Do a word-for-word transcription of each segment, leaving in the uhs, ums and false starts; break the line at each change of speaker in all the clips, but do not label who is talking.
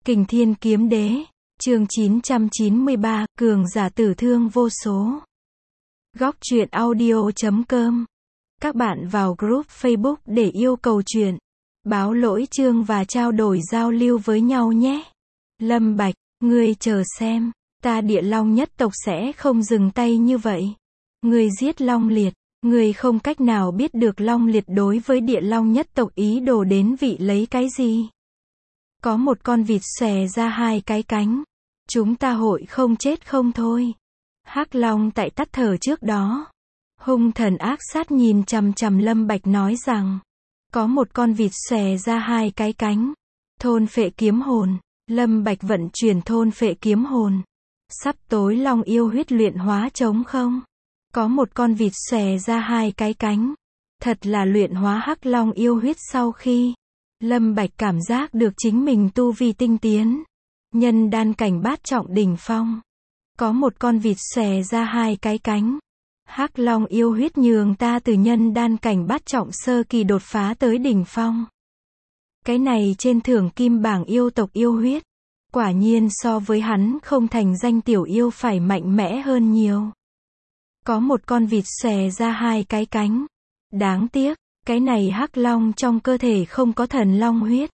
Kình Thiên Kiếm Đế, chương chín trăm chín mươi ba, cường giả tử thương vô số. Góc truyện audio chấm com. Các bạn vào group Facebook để yêu cầu truyện, báo lỗi chương và trao đổi giao lưu với nhau nhé. Lâm Bạch, ngươi chờ xem, ta Địa Long nhất tộc sẽ không dừng tay như vậy. Ngươi giết Long Liệt, ngươi không cách nào biết được Long Liệt đối với Địa Long nhất tộc ý đồ đến vị lấy cái gì. Có một con vịt xòe ra hai cái cánh. Chúng ta hội không chết không thôi. Hắc Long tại tắt thở trước đó. Hung thần ác sát nhìn chằm chằm Lâm Bạch nói rằng. Có một con vịt xòe ra hai cái cánh. Thôn phệ kiếm hồn. Lâm Bạch vận chuyển thôn phệ kiếm hồn. Sắp tối Long yêu huyết luyện hóa trống không. Có một con vịt xòe ra hai cái cánh. Thật là luyện hóa Hắc Long yêu huyết sau khi. Lâm Bạch cảm giác được chính mình tu vi tinh tiến. Nhân đan cảnh bát trọng đỉnh phong. Có một con vịt xòe ra hai cái cánh. Hắc Long yêu huyết nhường ta từ nhân đan cảnh bát trọng sơ kỳ đột phá tới đỉnh phong. Cái này trên thưởng kim bảng yêu tộc yêu huyết. Quả nhiên so với hắn không thành danh tiểu yêu phải mạnh mẽ hơn nhiều. Có một con vịt xòe ra hai cái cánh. Đáng tiếc. Cái này Hắc Long trong cơ thể không có thần long huyết.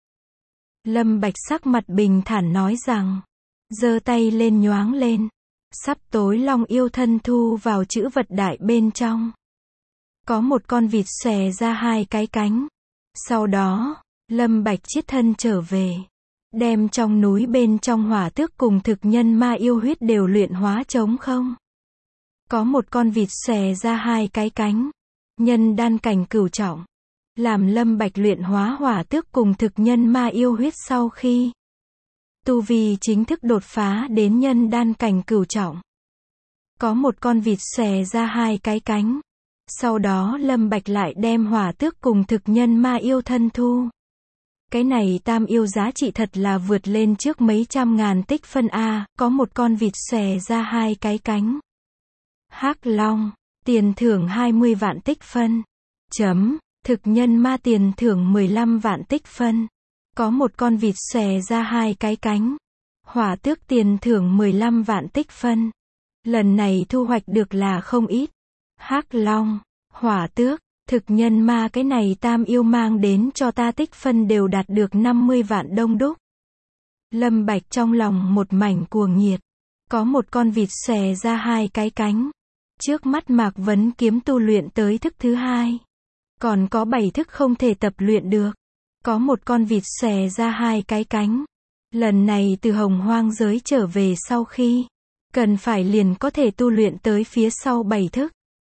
Lâm Bạch sắc mặt bình thản nói rằng. Giơ tay lên nhoáng lên. Sắp tối Long yêu thân thu vào chữ vật đại bên trong. Có một con vịt xòe ra hai cái cánh. Sau đó, Lâm Bạch chiết thân trở về. Đem trong núi bên trong hỏa tước cùng thực nhân ma yêu huyết đều luyện hóa trống không. Có một con vịt xòe ra hai cái cánh. Nhân đan cảnh cửu trọng. Làm Lâm Bạch luyện hóa hỏa tước cùng thực nhân ma yêu huyết sau khi tu vi chính thức đột phá đến nhân đan cảnh cửu trọng. Có một con vịt xòe ra hai cái cánh. Sau đó Lâm Bạch lại đem hỏa tước cùng thực nhân ma yêu thân thu. Cái này tam yêu giá trị thật là vượt lên trước mấy trăm ngàn tích phân A, có một con vịt xòe ra hai cái cánh. Hắc Long. Tiền thưởng hai mươi vạn tích phân. Chấm. Thực nhân ma tiền thưởng mười lăm vạn tích phân. Có một con vịt xòe ra hai cái cánh. Hỏa tước tiền thưởng mười lăm vạn tích phân. Lần này thu hoạch được là không ít. Hắc Long, hỏa tước, thực nhân ma cái này tam yêu mang đến cho ta tích phân đều đạt được năm mươi vạn đông đúc. Lâm Bạch trong lòng một mảnh cuồng nhiệt. Có một con vịt xòe ra hai cái cánh. Trước mắt Mạc Vấn kiếm tu luyện tới thức thứ hai. Còn có bảy thức không thể tập luyện được. Có một con vịt xòe ra hai cái cánh. Lần này từ hồng hoang giới trở về sau khi. Cần phải liền có thể tu luyện tới phía sau bảy thức.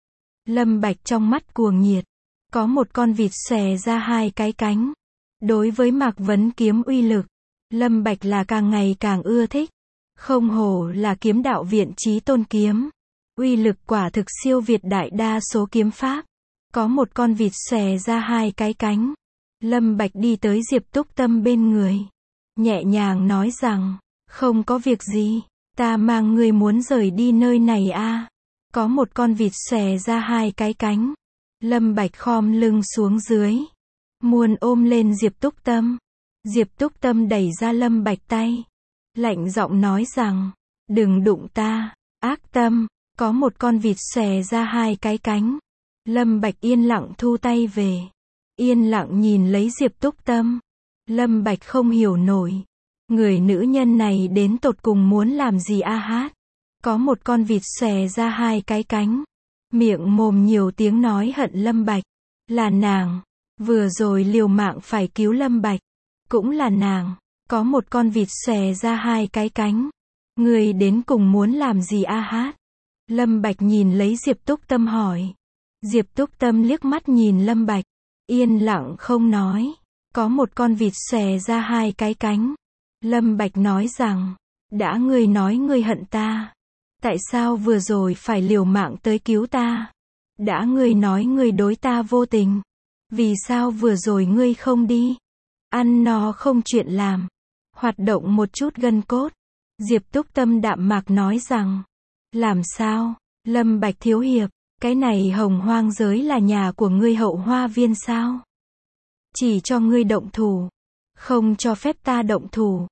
Lâm Bạch trong mắt cuồng nhiệt. Có một con vịt xòe ra hai cái cánh. Đối với Mạc Vấn kiếm uy lực. Lâm Bạch là càng ngày càng ưa thích. Không hổ là kiếm đạo viện chí tôn kiếm. Uy lực quả thực siêu việt đại đa số kiếm pháp. Có một con vịt xòe ra hai cái cánh. Lâm Bạch đi tới Diệp Túc Tâm bên người. Nhẹ nhàng nói rằng. Không có việc gì. Ta mang ngươi muốn rời đi nơi này a. Có một con vịt xòe ra hai cái cánh. Lâm Bạch khom lưng xuống dưới. Muốn ôm lên Diệp Túc Tâm. Diệp Túc Tâm đẩy ra Lâm Bạch tay. Lạnh giọng nói rằng. Đừng đụng ta. Ác tâm. Có một con vịt xòe ra hai cái cánh. Lâm Bạch yên lặng thu tay về. Yên lặng nhìn lấy Diệp Túc Tâm. Lâm Bạch không hiểu nổi. Người nữ nhân này đến tột cùng muốn làm gì a hát. Có một con vịt xòe ra hai cái cánh. Miệng mồm nhiều tiếng nói hận Lâm Bạch. Là nàng. Vừa rồi liều mạng phải cứu Lâm Bạch. Cũng là nàng. Có một con vịt xòe ra hai cái cánh. Người đến cùng muốn làm gì a hát. Lâm Bạch nhìn lấy Diệp Túc Tâm hỏi. Diệp Túc Tâm liếc mắt nhìn Lâm Bạch. Yên lặng không nói. Có một con vịt xòe ra hai cái cánh. Lâm Bạch nói rằng. Đã ngươi nói ngươi hận ta. Tại sao vừa rồi phải liều mạng tới cứu ta? Đã ngươi nói ngươi đối ta vô tình. Vì sao vừa rồi ngươi không đi? Ăn no không chuyện làm. Hoạt động một chút gân cốt. Diệp Túc Tâm đạm mạc nói rằng. Làm sao? Lâm Bạch thiếu hiệp. Cái này hồng hoang giới là nhà của ngươi hậu hoa viên sao? Chỉ cho ngươi động thủ. Không cho phép ta động thủ.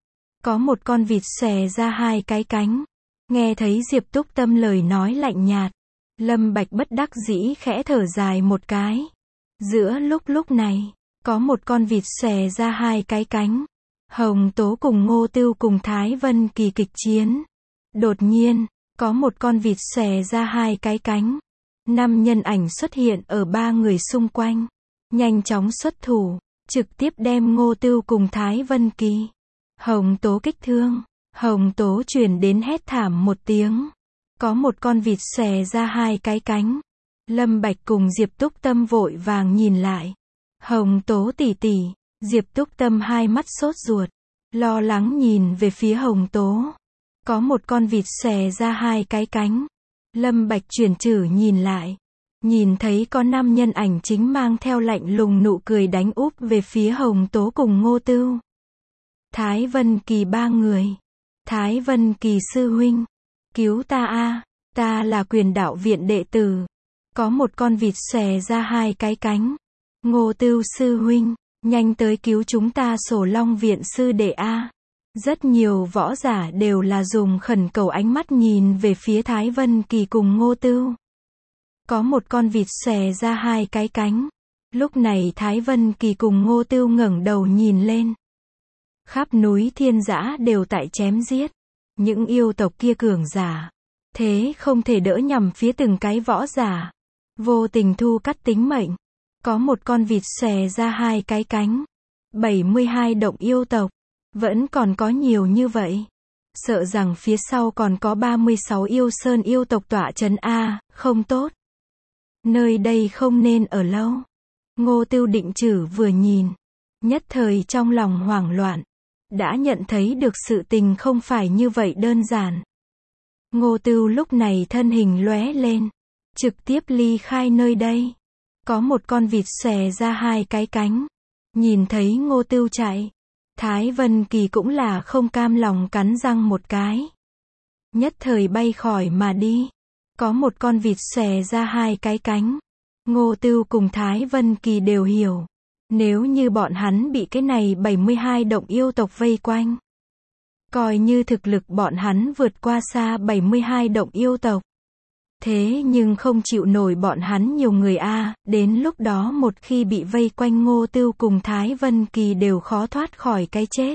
Có một con vịt xòe ra hai cái cánh. Nghe thấy Diệp Túc Tâm lời nói lạnh nhạt, Lâm Bạch bất đắc dĩ khẽ thở dài một cái. Giữa lúc lúc này, có một con vịt xòe ra hai cái cánh. Hồng Tố cùng Ngô Tưu cùng Thái Vân Kỳ kịch chiến. Đột nhiên, có một con vịt xòe ra hai cái cánh. Năm nhân ảnh xuất hiện ở ba người xung quanh. Nhanh chóng xuất thủ, trực tiếp đem Ngô Tưu cùng Thái Vân Kỳ. Hồng Tố kích thương. Hồng Tố truyền đến hét thảm một tiếng. Có một con vịt xòe ra hai cái cánh. Lâm Bạch cùng Diệp Túc Tâm vội vàng nhìn lại. Hồng Tố tỷ tỷ. Diệp Túc Tâm hai mắt sốt ruột, lo lắng nhìn về phía Hồng Tố. Có một con vịt xòe ra hai cái cánh. Lâm Bạch chuyển chử nhìn lại. Nhìn thấy có năm nhân ảnh chính mang theo lạnh lùng nụ cười đánh úp về phía Hồng Tố cùng Ngô Tưu. Thái Vân Kỳ ba người. Thái Vân Kỳ sư huynh. Cứu ta a, ta là Quyền Đạo Viện đệ tử. Có một con vịt xòe ra hai cái cánh. Ngô Tưu sư huynh, nhanh tới cứu chúng ta Sổ Long Viện sư đệ a. Rất nhiều võ giả đều là dùng khẩn cầu ánh mắt nhìn về phía Thái Vân Kỳ cùng Ngô Tưu. Có một con vịt xòe ra hai cái cánh. Lúc này Thái Vân Kỳ cùng Ngô Tưu ngẩng đầu nhìn lên. Khắp núi Thiên Dã đều tại chém giết. Những yêu tộc kia cường giả. Thế không thể đỡ nhằm phía từng cái võ giả. Vô tình thu cắt tính mệnh. Có một con vịt xòe ra hai cái cánh. bảy mươi hai động yêu tộc. Vẫn còn có nhiều như vậy. Sợ rằng phía sau còn có ba mươi sáu yêu sơn yêu tộc tọa trấn a, không tốt. Nơi đây không nên ở lâu. Ngô Tưu định chử vừa nhìn. Nhất thời trong lòng hoảng loạn. Đã nhận thấy được sự tình không phải như vậy đơn giản. Ngô Tưu lúc này thân hình lóe lên. Trực tiếp ly khai nơi đây. Có một con vịt xòe ra hai cái cánh. Nhìn thấy Ngô Tưu chạy. Thái Vân Kỳ cũng là không cam lòng cắn răng một cái. Nhất thời bay khỏi mà đi. Có một con vịt xòe ra hai cái cánh. Ngô Tưu cùng Thái Vân Kỳ đều hiểu. Nếu như bọn hắn bị cái này bảy mươi hai động yêu tộc vây quanh. Coi như thực lực bọn hắn vượt qua xa bảy mươi hai động yêu tộc. Thế nhưng không chịu nổi bọn hắn nhiều người a, đến lúc đó một khi bị vây quanh Ngô Tưu cùng Thái Vân Kỳ đều khó thoát khỏi cái chết.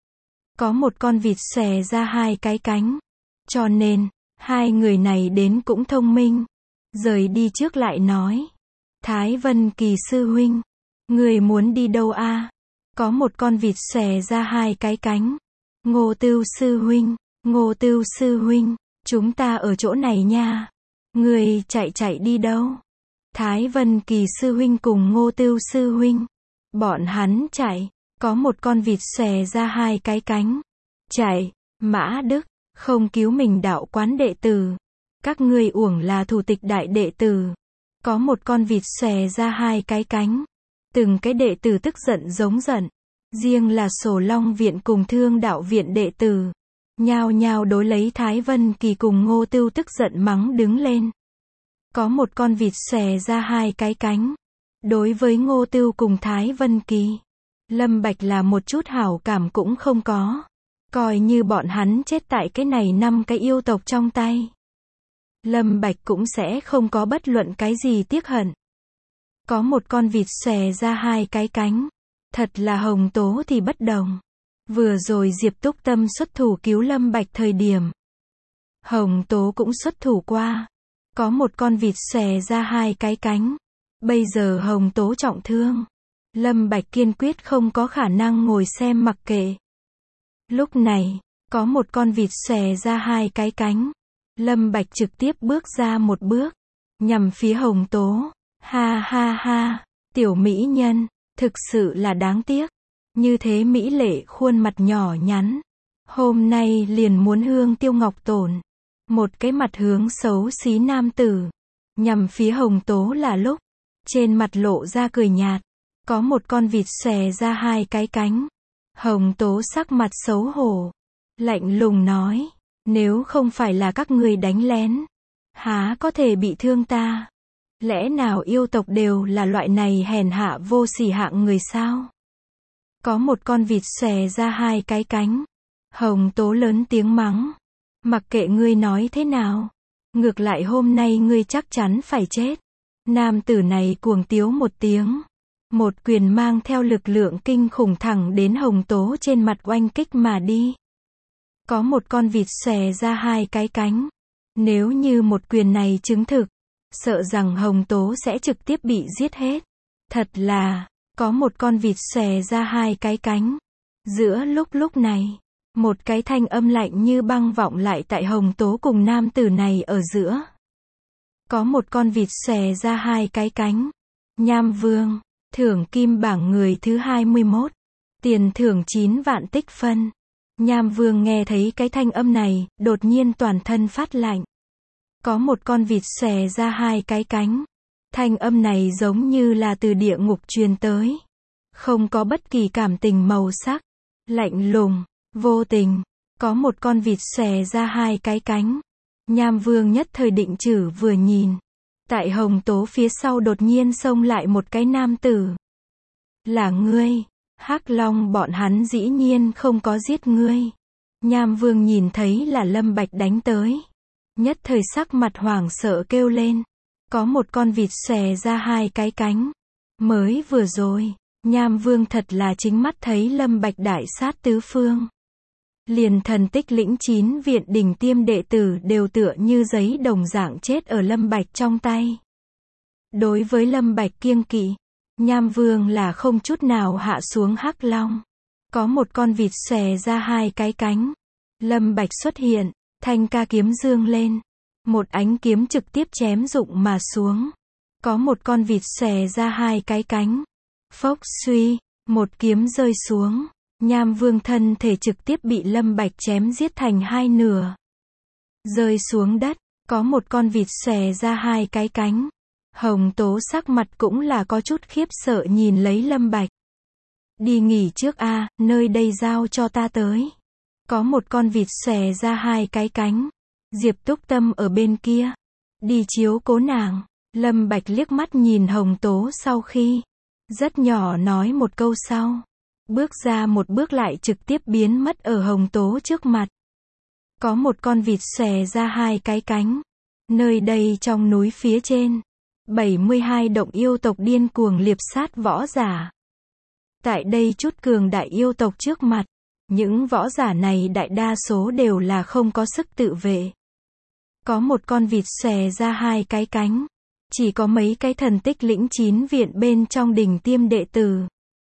Có một con vịt xòe ra hai cái cánh. Cho nên, hai người này đến cũng thông minh. Rời đi trước lại nói. Thái Vân Kỳ sư huynh. Người muốn đi đâu a? Có một con vịt xòe ra hai cái cánh. Ngô Tưu sư huynh. Ngô Tưu sư huynh. Chúng ta ở chỗ này nha. Người chạy chạy đi đâu? Thái Vân Kỳ sư huynh cùng Ngô Tưu sư huynh. Bọn hắn chạy. Có một con vịt xòe ra hai cái cánh. Chạy. Mã Đức. Không cứu mình đạo quán đệ tử. Các ngươi uổng là thủ tịch đại đệ tử. Có một con vịt xòe ra hai cái cánh. Từng cái đệ tử tức giận giống giận. Riêng là Sổ Long Viện cùng Thương Đạo Viện đệ tử. Nhao nhao đối lấy Thái Vân Kỳ cùng Ngô Tưu tức giận mắng đứng lên. Có một con vịt xòe ra hai cái cánh. Đối với Ngô Tưu cùng Thái Vân Kỳ, Lâm Bạch là một chút hảo cảm cũng không có. Coi như bọn hắn chết tại cái này năm cái yêu tộc trong tay. Lâm Bạch cũng sẽ không có bất luận cái gì tiếc hận. Có một con vịt xòe ra hai cái cánh. Thật là Hồng Tố thì bất đồng. Vừa rồi Diệp Túc Tâm xuất thủ cứu Lâm Bạch thời điểm. Hồng Tố cũng xuất thủ qua. Có một con vịt xòe ra hai cái cánh. Bây giờ Hồng Tố trọng thương. Lâm Bạch kiên quyết không có khả năng ngồi xem mặc kệ. Lúc này, có một con vịt xòe ra hai cái cánh. Lâm Bạch trực tiếp bước ra một bước. Nhằm phía Hồng Tố. Ha ha ha, tiểu mỹ nhân, thực sự là đáng tiếc. Như thế mỹ lệ khuôn mặt nhỏ nhắn. Hôm nay liền muốn hương tiêu ngọc tổn. Một cái mặt hướng xấu xí nam tử. Nhằm phía Hồng Tố là lúc. Trên mặt lộ ra cười nhạt. Có một con vịt xòe ra hai cái cánh. Hồng Tố sắc mặt xấu hổ. Lạnh lùng nói. Nếu không phải là các người đánh lén. Há có thể bị thương ta. Lẽ nào yêu tộc đều là loại này hèn hạ vô sỉ hạng người sao? Có một con vịt xòe ra hai cái cánh. Hồng Tố lớn tiếng mắng. Mặc kệ ngươi nói thế nào. Ngược lại hôm nay ngươi chắc chắn phải chết. Nam tử này cuồng tiếu một tiếng. Một quyền mang theo lực lượng kinh khủng thẳng đến Hồng Tố trên mặt oanh kích mà đi. Có một con vịt xòe ra hai cái cánh. Nếu như một quyền này chứng thực, sợ rằng Hồng Tố sẽ trực tiếp bị giết hết. Thật là, có một con vịt xòe ra hai cái cánh. Giữa lúc lúc này, một cái thanh âm lạnh như băng vọng lại tại Hồng Tố cùng nam tử này ở giữa. Có một con vịt xòe ra hai cái cánh. Nham Vương, thưởng kim bảng người thứ hai mươi mốt. Tiền thưởng chín vạn tích phân. Nham Vương nghe thấy cái thanh âm này, đột nhiên toàn thân phát lạnh. Có một con vịt xòe ra hai cái cánh. Thanh âm này giống như là từ địa ngục truyền tới. Không có bất kỳ cảm tình màu sắc. Lạnh lùng, vô tình. Có một con vịt xòe ra hai cái cánh. Nham Vương nhất thời định chử vừa nhìn. Tại Hồng Tố phía sau đột nhiên xông lại một cái nam tử. Là ngươi. Hắc Long bọn hắn dĩ nhiên không có giết ngươi. Nham Vương nhìn thấy là Lâm Bạch đánh tới. Nhất thời sắc mặt hoảng sợ kêu lên. Có một con vịt xòe ra hai cái cánh. Mới vừa rồi, Nham Vương thật là chính mắt thấy Lâm Bạch đại sát tứ phương. Liền thần tích lĩnh chín viện đỉnh tiêm đệ tử đều tựa như giấy đồng dạng chết ở Lâm Bạch trong tay. Đối với Lâm Bạch kiêng kỵ, Nham Vương là không chút nào hạ xuống Hắc Long. Có một con vịt xòe ra hai cái cánh. Lâm Bạch xuất hiện, thanh ca kiếm dương lên. Một ánh kiếm trực tiếp chém rụng mà xuống. Có một con vịt xòe ra hai cái cánh. Phốc suy, một kiếm rơi xuống. Nham Vương thân thể trực tiếp bị Lâm Bạch chém giết thành hai nửa. Rơi xuống đất, có một con vịt xòe ra hai cái cánh. Hồng Tố sắc mặt cũng là có chút khiếp sợ nhìn lấy Lâm Bạch. Đi nghỉ trước a, nơi đây giao cho ta tới. Có một con vịt xòe ra hai cái cánh. Diệp Túc Tâm ở bên kia. Đi chiếu cố nàng. Lâm Bạch liếc mắt nhìn Hồng Tố sau khi. Rất nhỏ nói một câu sau. Bước ra một bước lại trực tiếp biến mất ở Hồng Tố trước mặt. Có một con vịt xòe ra hai cái cánh. Nơi đây trong núi phía trên. bảy mươi hai động yêu tộc điên cuồng liệp sát võ giả. Tại đây chút cường đại yêu tộc trước mặt. Những võ giả này đại đa số đều là không có sức tự vệ. Có một con vịt xòe ra hai cái cánh. Chỉ có mấy cái thần tích lĩnh chín viện bên trong đỉnh tiêm đệ tử.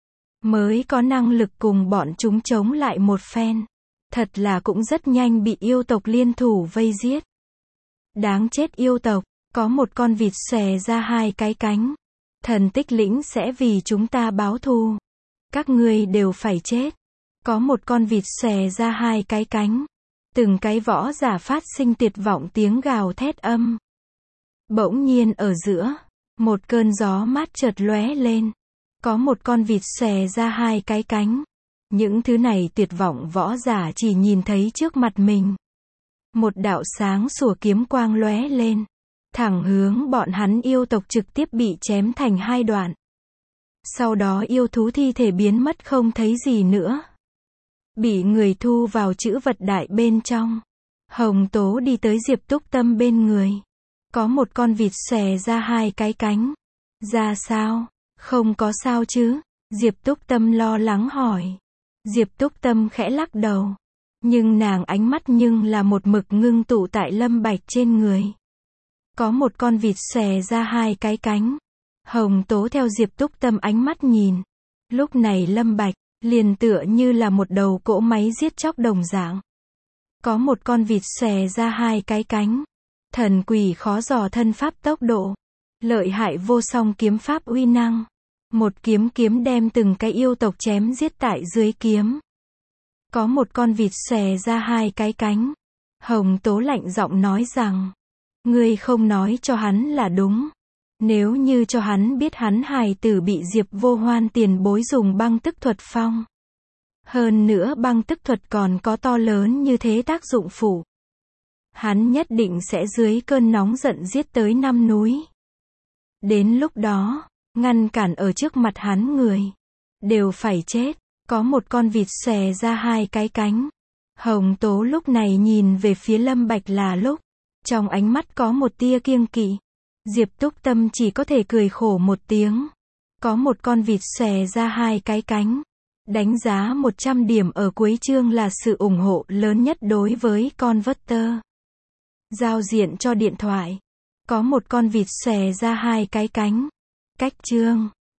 Mới có năng lực cùng bọn chúng chống lại một phen. Thật là cũng rất nhanh bị yêu tộc liên thủ vây giết. Đáng chết yêu tộc, có một con vịt xòe ra hai cái cánh. Thần tích lĩnh sẽ vì chúng ta báo thù. Các ngươi đều phải chết. Có một con vịt xòe ra hai cái cánh. Từng cái võ giả phát sinh tuyệt vọng tiếng gào thét âm. Bỗng nhiên ở giữa, một cơn gió mát chợt lóe lên. Có một con vịt xòe ra hai cái cánh. Những thứ này tuyệt vọng võ giả chỉ nhìn thấy trước mặt mình. Một đạo sáng sủa kiếm quang lóe lên. Thẳng hướng bọn hắn yêu tộc trực tiếp bị chém thành hai đoạn. Sau đó yêu thú thi thể biến mất không thấy gì nữa. Bị người thu vào trữ vật đại bên trong. Hồng Tố đi tới Diệp Túc Tâm bên người. Có một con vịt xòe ra hai cái cánh. Ra sao? Không có sao chứ? Diệp Túc Tâm lo lắng hỏi. Diệp Túc Tâm khẽ lắc đầu. Nhưng nàng ánh mắt nhưng là một mực ngưng tụ tại Lâm Bạch trên người. Có một con vịt xòe ra hai cái cánh. Hồng Tố theo Diệp Túc Tâm ánh mắt nhìn. Lúc này Lâm Bạch liền tựa như là một đầu cỗ máy giết chóc đồng dạng. Có một con vịt xòe ra hai cái cánh. Thần quỷ khó dò thân pháp tốc độ. Lợi hại vô song kiếm pháp uy năng. Một kiếm kiếm đem từng cái yêu tộc chém giết tại dưới kiếm. Có một con vịt xòe ra hai cái cánh. Hồng Tố lạnh giọng nói rằng. Ngươi không nói cho hắn là đúng. Nếu như cho hắn biết hắn hài tử bị Diệp Vô Hoan tiền bối dùng băng tức thuật phong. Hơn nữa băng tức thuật còn có to lớn như thế tác dụng phụ. Hắn nhất định sẽ dưới cơn nóng giận giết tới năm núi. Đến lúc đó, ngăn cản ở trước mặt hắn người. Đều phải chết. Có một con vịt xòe ra hai cái cánh. Hồng Tố lúc này nhìn về phía Lâm Bạch là lúc, trong ánh mắt có một tia kiêng kỵ. Diệp Túc Tâm chỉ có thể cười khổ một tiếng. Có một con vịt xòe ra hai cái cánh. Đánh giá một trăm điểm ở cuối chương là sự ủng hộ lớn nhất đối với con Vector. Giao diện cho điện thoại. Có một con vịt xòe ra hai cái cánh. Cách chương.